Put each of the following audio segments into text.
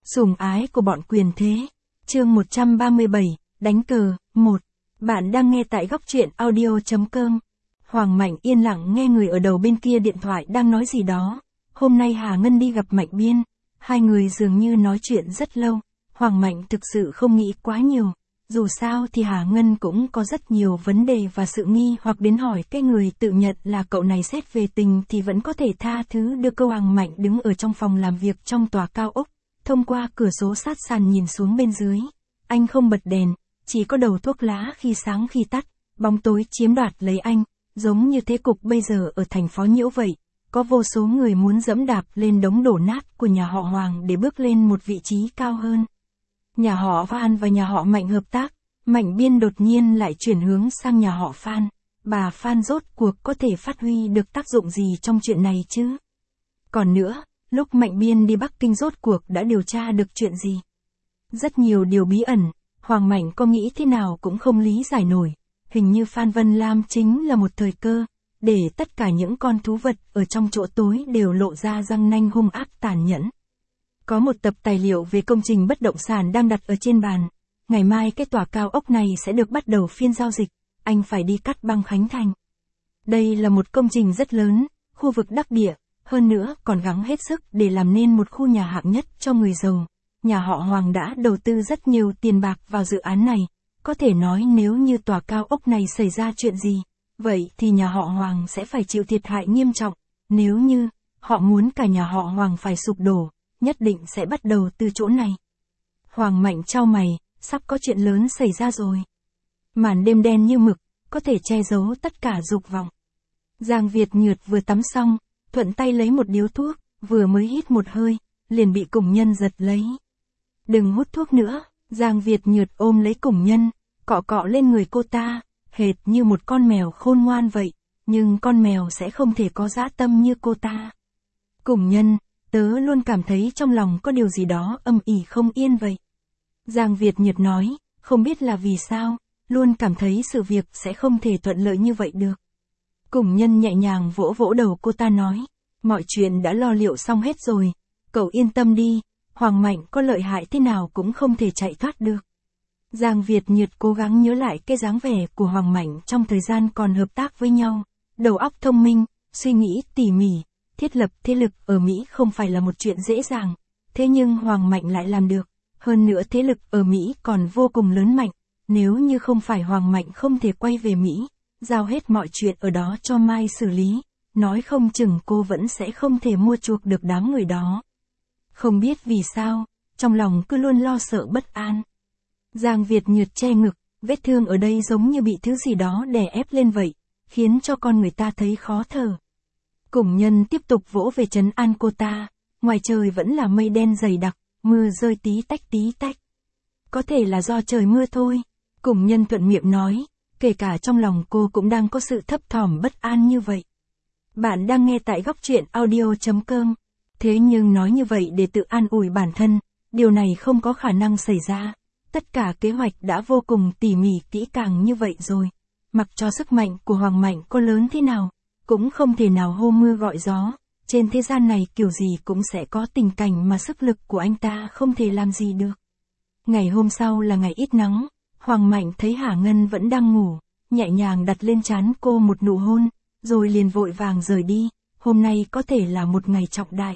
Sủng ái của bọn quyền thế. Chương 137, đánh cờ, 1. Bạn đang nghe tại góc truyện audio.com. Hoàng Mạnh yên lặng nghe người ở đầu bên kia điện thoại đang nói gì đó. Hôm nay Hà Ngân đi gặp Mạnh Biên. Hai người dường như nói chuyện rất lâu. Hoàng Mạnh thực sự không nghĩ quá nhiều. Dù sao thì Hà Ngân cũng có rất nhiều vấn đề và sự nghi hoặc đến hỏi cái người tự nhận là cậu này xét về tình thì vẫn có thể tha thứ được. Câu Hoàng Mạnh đứng ở trong phòng làm việc trong tòa cao ốc. Thông qua cửa sổ sát sàn nhìn xuống bên dưới. Anh không bật đèn, chỉ có đầu thuốc lá khi sáng khi tắt, bóng tối chiếm đoạt lấy anh, giống như thế cục bây giờ ở thành phố Nhiễu vậy. Có vô số người muốn dẫm đạp lên đống đổ nát của nhà họ Hoàng để bước lên một vị trí cao hơn. Nhà họ Phan và nhà họ Mạnh hợp tác, Mạnh Biên đột nhiên lại chuyển hướng sang nhà họ Phan. Bà Phan rốt cuộc có thể phát huy được tác dụng gì trong chuyện này chứ? Còn nữa, lúc Mạnh Biên đi Bắc Kinh rốt cuộc đã điều tra được chuyện gì? Rất nhiều điều bí ẩn, Hoàng Mạnh có nghĩ thế nào cũng không lý giải nổi. Hình như Phan Vân Lam chính là một thời cơ, để tất cả những con thú vật ở trong chỗ tối đều lộ ra răng nanh hung ác tàn nhẫn. Có một tập tài liệu về công trình bất động sản đang đặt ở trên bàn. Ngày mai cái tòa cao ốc này sẽ được bắt đầu phiên giao dịch, anh phải đi cắt băng Khánh Thành. Đây là một công trình rất lớn, khu vực đắc địa, hơn nữa còn gắng hết sức để làm nên một khu nhà hạng nhất cho người giàu. Nhà họ Hoàng đã đầu tư rất nhiều tiền bạc vào dự án này. Có thể nói nếu như tòa cao ốc này xảy ra chuyện gì, vậy thì nhà họ Hoàng sẽ phải chịu thiệt hại nghiêm trọng. Nếu như họ muốn cả nhà họ Hoàng phải sụp đổ, nhất định sẽ bắt đầu từ chỗ này. Hoàng Mạnh chau mày, sắp có chuyện lớn xảy ra rồi. Màn đêm đen như mực, có thể che giấu tất cả dục vọng. Giang Việt Nhược vừa tắm xong, thuận tay lấy một điếu thuốc, vừa mới hít một hơi, liền bị Cùng Nhân giật lấy. Đừng hút thuốc nữa, Giang Việt Nhược ôm lấy Cùng Nhân, cọ cọ lên người cô ta, hệt như một con mèo khôn ngoan vậy, nhưng con mèo sẽ không thể có dã tâm như cô ta. Cùng Nhân, tớ luôn cảm thấy trong lòng có điều gì đó âm ỉ không yên vậy. Giang Việt Nhược nói, không biết là vì sao, luôn cảm thấy sự việc sẽ không thể thuận lợi như vậy được. Cùng Nhân nhẹ nhàng vỗ vỗ đầu cô ta nói, mọi chuyện đã lo liệu xong hết rồi, cậu yên tâm đi, Hoàng Mạnh có lợi hại thế nào cũng không thể chạy thoát được. Giang Việt Nhược cố gắng nhớ lại cái dáng vẻ của Hoàng Mạnh trong thời gian còn hợp tác với nhau, đầu óc thông minh, suy nghĩ tỉ mỉ, thiết lập thế lực ở Mỹ không phải là một chuyện dễ dàng, thế nhưng Hoàng Mạnh lại làm được, hơn nữa thế lực ở Mỹ còn vô cùng lớn mạnh, nếu như không phải Hoàng Mạnh không thể quay về Mỹ, giao hết mọi chuyện ở đó cho Mai xử lý, nói không chừng cô vẫn sẽ không thể mua chuộc được đám người đó. Không biết vì sao, trong lòng cứ luôn lo sợ bất an. Giang Việt Nhược che ngực, vết thương ở đây giống như bị thứ gì đó đè ép lên vậy, khiến cho con người ta thấy khó thở. Cùng Nhân tiếp tục vỗ về trấn an cô ta, ngoài trời vẫn là mây đen dày đặc, mưa rơi tí tách. Có thể là do trời mưa thôi, Cùng Nhân thuận miệng nói, kể cả trong lòng cô cũng đang có sự thấp thỏm bất an như vậy. Bạn đang nghe tại góc truyện audio.com. Thế nhưng nói như vậy để tự an ủi bản thân, điều này không có khả năng xảy ra. Tất cả kế hoạch đã vô cùng tỉ mỉ kỹ càng như vậy rồi. Mặc cho sức mạnh của Hoàng Mạnh có lớn thế nào, cũng không thể nào hô mưa gọi gió. Trên thế gian này kiểu gì cũng sẽ có tình cảnh mà sức lực của anh ta không thể làm gì được. Ngày hôm sau là ngày ít nắng, Hoàng Mạnh thấy Hà Ngân vẫn đang ngủ, nhẹ nhàng đặt lên trán cô một nụ hôn, rồi liền vội vàng rời đi. Hôm nay có thể là một ngày trọng đại.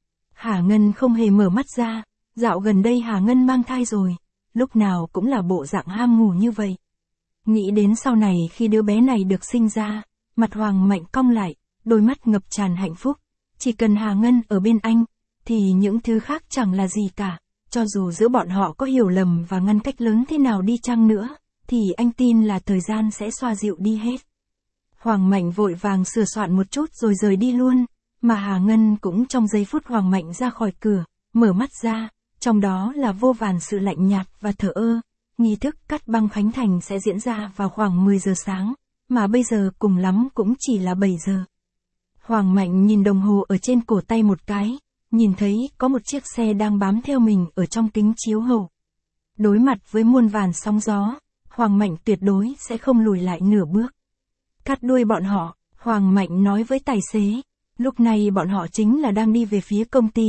Hà Ngân không hề mở mắt ra, dạo gần đây Hà Ngân mang thai rồi, lúc nào cũng là bộ dạng ham ngủ như vậy. Nghĩ đến sau này khi đứa bé này được sinh ra, mặt Hoàng Mạnh cong lại, đôi mắt ngập tràn hạnh phúc. Chỉ cần Hà Ngân ở bên anh, thì những thứ khác chẳng là gì cả, cho dù giữa bọn họ có hiểu lầm và ngăn cách lớn thế nào đi chăng nữa, thì anh tin là thời gian sẽ xoa dịu đi hết. Hoàng Mạnh vội vàng sửa soạn một chút rồi rời đi luôn, mà Hà Ngân cũng trong giây phút Hoàng Mạnh ra khỏi cửa, mở mắt ra, trong đó là vô vàn sự lạnh nhạt và thờ ơ. Nghi thức cắt băng Khánh Thành sẽ diễn ra vào khoảng 10 giờ sáng, mà bây giờ cùng lắm cũng chỉ là 7 giờ. Hoàng Mạnh nhìn đồng hồ ở trên cổ tay một cái, nhìn thấy có một chiếc xe đang bám theo mình ở trong kính chiếu hậu. Đối mặt với muôn vàn sóng gió, Hoàng Mạnh tuyệt đối sẽ không lùi lại nửa bước. Cắt đuôi bọn họ, Hoàng Mạnh nói với tài xế. Lúc này bọn họ chính là đang đi về phía công ty,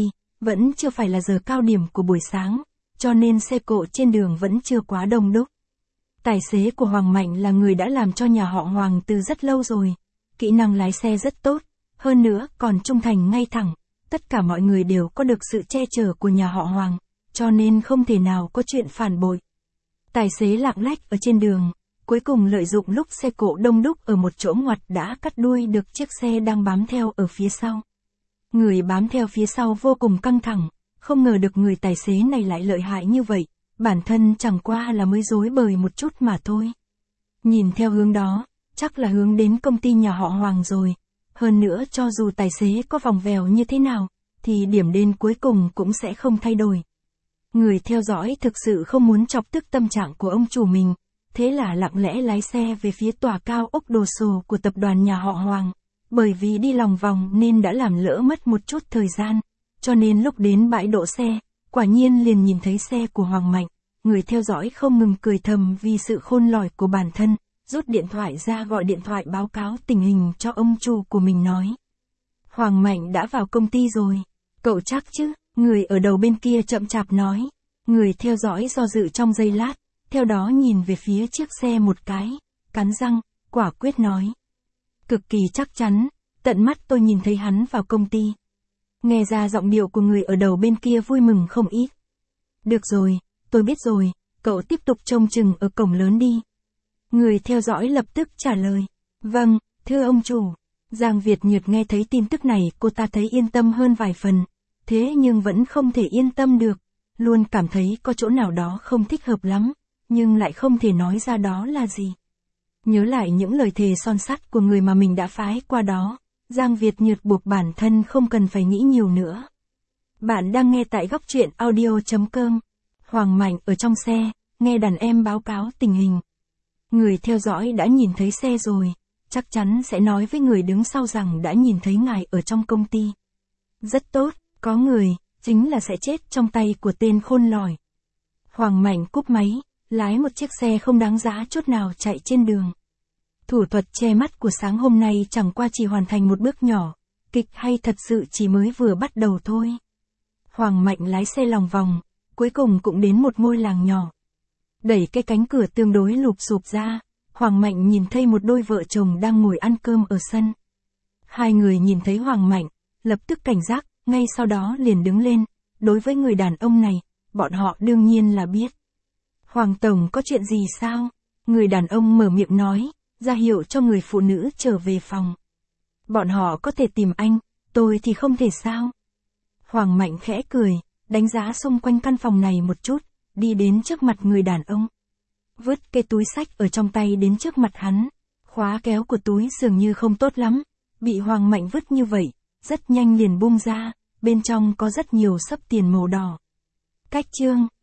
Vẫn chưa phải là giờ cao điểm của buổi sáng, cho nên xe cộ trên đường vẫn chưa quá đông đúc. Tài xế của Hoàng Mạnh là người đã làm cho nhà họ Hoàng từ rất lâu rồi. Kỹ năng lái xe rất tốt, hơn nữa còn trung thành ngay thẳng. Tất cả mọi người đều có được sự che chở của nhà họ Hoàng, cho nên không thể nào có chuyện phản bội. Tài xế lạng lách ở trên đường, cuối cùng lợi dụng lúc xe cộ đông đúc ở một chỗ ngoặt đã cắt đuôi được chiếc xe đang bám theo ở phía sau. Người bám theo phía sau vô cùng căng thẳng, không ngờ được người tài xế này lại lợi hại như vậy, bản thân chẳng qua là mới rối bời một chút mà thôi. Nhìn theo hướng đó, chắc là hướng đến công ty nhà họ Hoàng rồi. Hơn nữa cho dù tài xế có vòng vèo như thế nào, thì điểm đến cuối cùng cũng sẽ không thay đổi. Người theo dõi thực sự không muốn chọc tức tâm trạng của ông chủ mình, thế là lặng lẽ lái xe về phía tòa cao ốc đồ sộ của tập đoàn nhà họ Hoàng. Bởi vì đi lòng vòng nên đã làm lỡ mất một chút thời gian, cho nên lúc đến bãi đỗ xe, quả nhiên liền nhìn thấy xe của Hoàng Mạnh. Người theo dõi không ngừng cười thầm vì sự khôn lỏi của bản thân, rút điện thoại ra gọi điện thoại báo cáo tình hình cho ông chủ của mình nói. Hoàng Mạnh đã vào công ty rồi, cậu chắc chứ? Người ở đầu bên kia chậm chạp nói. Người theo dõi do dự trong giây lát, theo đó nhìn về phía chiếc xe một cái, cắn răng, quả quyết nói. Cực kỳ chắc chắn, tận mắt tôi nhìn thấy hắn vào công ty. Nghe ra giọng điệu của người ở đầu bên kia vui mừng không ít. Được rồi, tôi biết rồi, cậu tiếp tục trông chừng ở cổng lớn đi. Người theo dõi lập tức trả lời. Vâng, thưa ông chủ. Giang Việt Nhược nghe thấy tin tức này cô ta thấy yên tâm hơn vài phần. Thế nhưng vẫn không thể yên tâm được. Luôn cảm thấy có chỗ nào đó không thích hợp lắm, nhưng lại không thể nói ra đó là gì. Nhớ lại những lời thề son sắt của người mà mình đã phái qua đó, Giang Việt Nhược buộc bản thân không cần phải nghĩ nhiều nữa. Bạn đang nghe tại góc truyện audio.com. Hoàng Mạnh ở trong xe, nghe đàn em báo cáo tình hình. Người theo dõi đã nhìn thấy xe rồi, chắc chắn sẽ nói với người đứng sau rằng đã nhìn thấy ngài ở trong công ty. Rất tốt, có người, chính là sẽ chết trong tay của tên khôn lỏi. Hoàng Mạnh cúp máy, lái một chiếc xe không đáng giá chút nào chạy trên đường. Thủ thuật che mắt của sáng hôm nay chẳng qua chỉ hoàn thành một bước nhỏ, kịch hay thật sự chỉ mới vừa bắt đầu thôi. Hoàng Mạnh lái xe lòng vòng, cuối cùng cũng đến một ngôi làng nhỏ. Đẩy cái cánh cửa tương đối lụp xụp ra, Hoàng Mạnh nhìn thấy một đôi vợ chồng đang ngồi ăn cơm ở sân. Hai người nhìn thấy Hoàng Mạnh, lập tức cảnh giác, ngay sau đó liền đứng lên. Đối với người đàn ông này, bọn họ đương nhiên là biết. Hoàng Tổng có chuyện gì sao? Người đàn ông mở miệng nói, ra hiệu cho người phụ nữ trở về phòng. Bọn họ có thể tìm anh, tôi thì không thể sao? Hoàng Mạnh khẽ cười, đánh giá xung quanh căn phòng này một chút, đi đến trước mặt người đàn ông. Vứt cái túi xách ở trong tay đến trước mặt hắn. Khóa kéo của túi dường như không tốt lắm, bị Hoàng Mạnh vứt như vậy, rất nhanh liền bung ra, bên trong có rất nhiều xấp tiền màu đỏ. Cách chương